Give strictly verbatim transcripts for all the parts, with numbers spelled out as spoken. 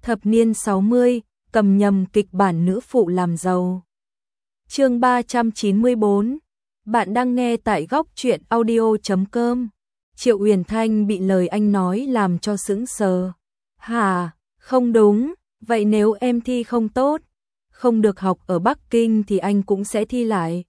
Thập niên sáu mươi, cầm nhầm kịch bản nữ phụ làm giàu. Chương ba trăm chín mươi bốn. Bạn đang nghe tại góc truyện audio chấm com. Triệu Uyển Thanh bị lời anh nói làm cho sững sờ. Hả, không đúng, vậy nếu em thi không tốt, không được học ở Bắc Kinh thì anh cũng sẽ thi lại.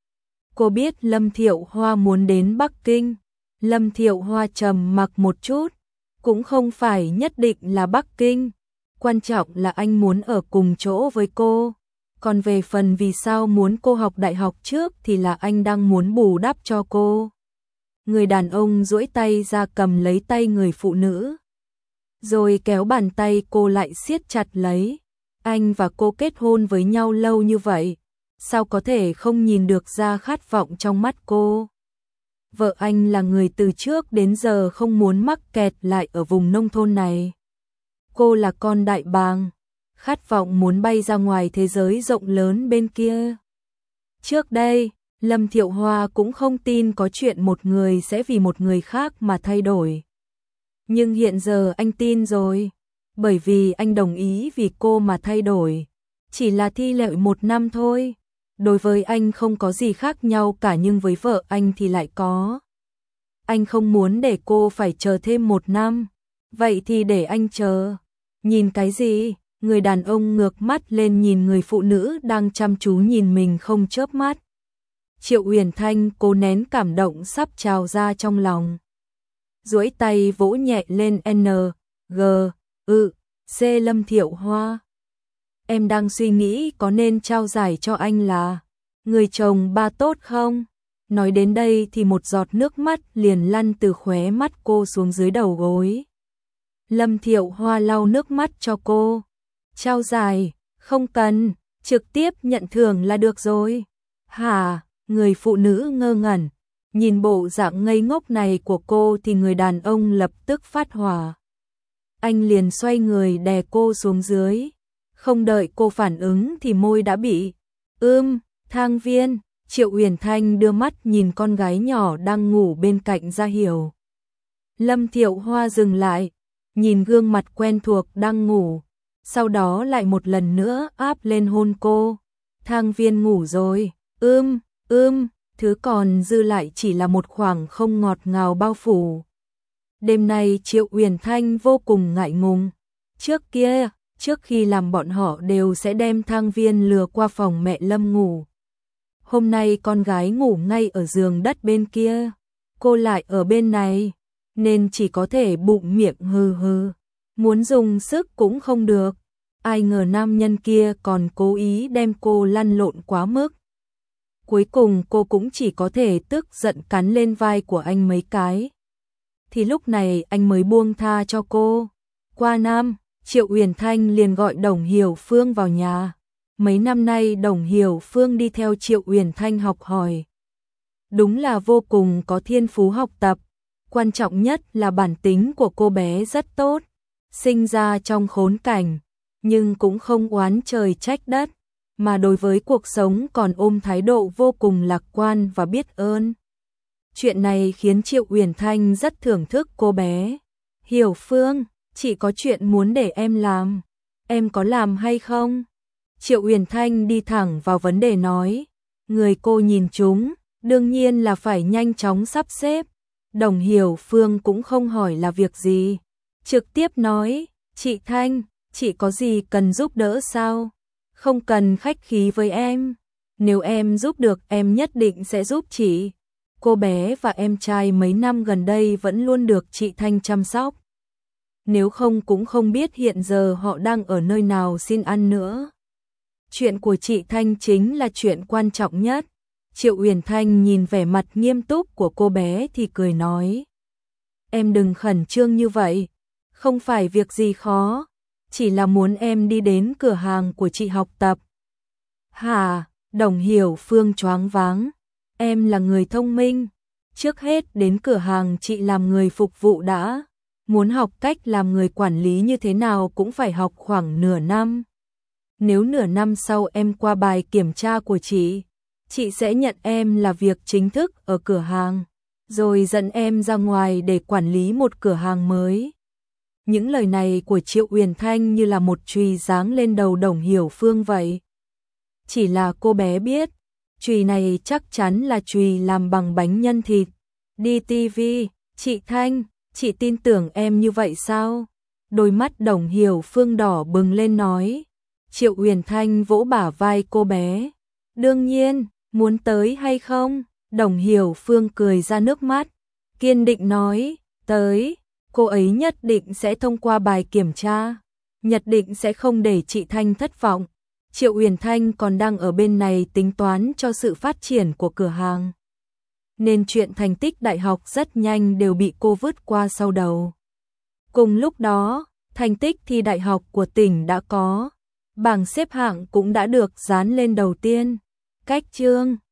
Cô biết Lâm Thiệu Hoa muốn đến Bắc Kinh. Lâm Thiệu Hoa trầm mặc một chút, cũng không phải nhất định là Bắc Kinh. Quan trọng là anh muốn ở cùng chỗ với cô. Còn về phần vì sao muốn cô học đại học trước thì là anh đang muốn bù đắp cho cô. Người đàn ông duỗi tay ra cầm lấy tay người phụ nữ, rồi kéo bàn tay cô lại siết chặt lấy. Anh và cô kết hôn với nhau lâu như vậy, sao có thể không nhìn được ra khát vọng trong mắt cô. Vợ anh là người từ trước đến giờ không muốn mắc kẹt lại ở vùng nông thôn này. Cô là con đại bàng, khát vọng muốn bay ra ngoài thế giới rộng lớn bên kia. Trước đây, Lâm Thiệu Hoa cũng không tin có chuyện một người sẽ vì một người khác mà thay đổi. Nhưng hiện giờ anh tin rồi, bởi vì anh đồng ý vì cô mà thay đổi. Chỉ là thi lại một năm thôi. Đối với anh không có gì khác nhau cả, nhưng với vợ anh thì lại có. Anh không muốn để cô phải chờ thêm một năm. Vậy thì để anh chờ. Nhìn cái gì? Người đàn ông ngước mắt lên nhìn người phụ nữ đang chăm chú nhìn mình không chớp mắt. Triệu Uyển Thanh cố nén cảm động sắp trào ra trong lòng, duỗi tay vỗ nhẹ lên N, G, ư, C. Lâm Thiệu Hoa. Em đang suy nghĩ có nên trao giải cho anh là người chồng ba tốt không? Nói đến đây thì một giọt nước mắt liền lăn từ khóe mắt cô xuống dưới đầu gối. Lâm Thiệu Hoa lau nước mắt cho cô. Trao giải, không cần, trực tiếp nhận thưởng là được rồi. Hả? Người phụ nữ ngơ ngẩn, nhìn bộ dạng ngây ngốc này của cô thì người đàn ông lập tức phát hỏa. Anh liền xoay người đè cô xuống dưới. Không đợi cô phản ứng thì môi đã bị ưm, thang viên. Triệu Uyển Thanh đưa mắt nhìn con gái nhỏ đang ngủ bên cạnh ra hiểu. Lâm Thiệu Hoa dừng lại, nhìn gương mặt quen thuộc đang ngủ, sau đó lại một lần nữa áp lên hôn cô. Thang viên ngủ rồi, ưm, ưm, thứ còn dư lại chỉ là một khoảng không ngọt ngào bao phủ. Đêm nay Triệu Uyển Thanh vô cùng ngại ngùng. Trước kia, trước khi làm bọn họ đều sẽ đem thang viên lừa qua phòng mẹ Lâm ngủ. Hôm nay con gái ngủ ngay ở giường đất bên kia, cô lại ở bên này, nên chỉ có thể bụng miệng hừ hừ, muốn dùng sức cũng không được. Ai ngờ nam nhân kia còn cố ý đem cô lăn lộn quá mức. Cuối cùng cô cũng chỉ có thể tức giận cắn lên vai của anh mấy cái. Thì lúc này anh mới buông tha cho cô. Qua năm, Triệu Uyển Thanh liền gọi Đồng Hiểu Phương vào nhà. Mấy năm nay Đồng Hiểu Phương đi theo Triệu Uyển Thanh học hỏi. Đúng là vô cùng có thiên phú học tập. Quan trọng nhất là bản tính của cô bé rất tốt. Sinh ra trong khốn cảnh, nhưng cũng không oán trời trách đất, mà đối với cuộc sống còn ôm thái độ vô cùng lạc quan và biết ơn. Chuyện này khiến Triệu Uyển Thanh rất thưởng thức cô bé. Hiểu Phương, chị có chuyện muốn để em làm. Em có làm hay không? Triệu Uyển Thanh đi thẳng vào vấn đề nói. Người cô nhìn chúng, đương nhiên là phải nhanh chóng sắp xếp. Đồng Hiểu Phương cũng không hỏi là việc gì, trực tiếp nói. Chị Thanh, chị có gì cần giúp đỡ sao? Không cần khách khí với em. Nếu em giúp được em nhất định sẽ giúp chị. Cô bé và em trai mấy năm gần đây vẫn luôn được chị Thanh chăm sóc. Nếu không cũng không biết hiện giờ họ đang ở nơi nào xin ăn nữa. Chuyện của chị Thanh chính là chuyện quan trọng nhất. Triệu Uyển Thanh nhìn vẻ mặt nghiêm túc của cô bé thì cười nói. Em đừng khẩn trương như vậy. Không phải việc gì khó. Chỉ là muốn em đi đến cửa hàng của chị học tập. Hả? Đồng Hiểu Phương choáng váng. Em là người thông minh. Trước hết đến cửa hàng chị làm người phục vụ đã. Muốn học cách làm người quản lý như thế nào cũng phải học khoảng nửa năm. Nếu nửa năm sau em qua bài kiểm tra của chị, chị sẽ nhận em là việc chính thức ở cửa hàng, rồi dẫn em ra ngoài để quản lý một cửa hàng mới. Những lời này của Triệu Uyển Thanh như là một chùy giáng lên đầu Đồng Hiểu Phương vậy. Chỉ là cô bé biết, chùy này chắc chắn là chùy làm bằng bánh nhân thịt. Đi ti vi, chị Thanh, chị tin tưởng em như vậy sao? Đôi mắt Đồng Hiểu Phương đỏ bừng lên nói. Triệu Uyển Thanh vỗ bả vai cô bé. Đương nhiên, muốn tới hay không? Đồng Hiểu Phương cười ra nước mắt, kiên định nói, tới, cô ấy nhất định sẽ thông qua bài kiểm tra, nhất định sẽ không để chị Thanh thất vọng. Triệu Uyển Thanh còn đang ở bên này tính toán cho sự phát triển của cửa hàng, nên chuyện thành tích đại học rất nhanh đều bị cô vứt qua sau đầu. Cùng lúc đó, thành tích thi đại học của tỉnh đã có, bảng xếp hạng cũng đã được dán lên đầu tiên. Cách chương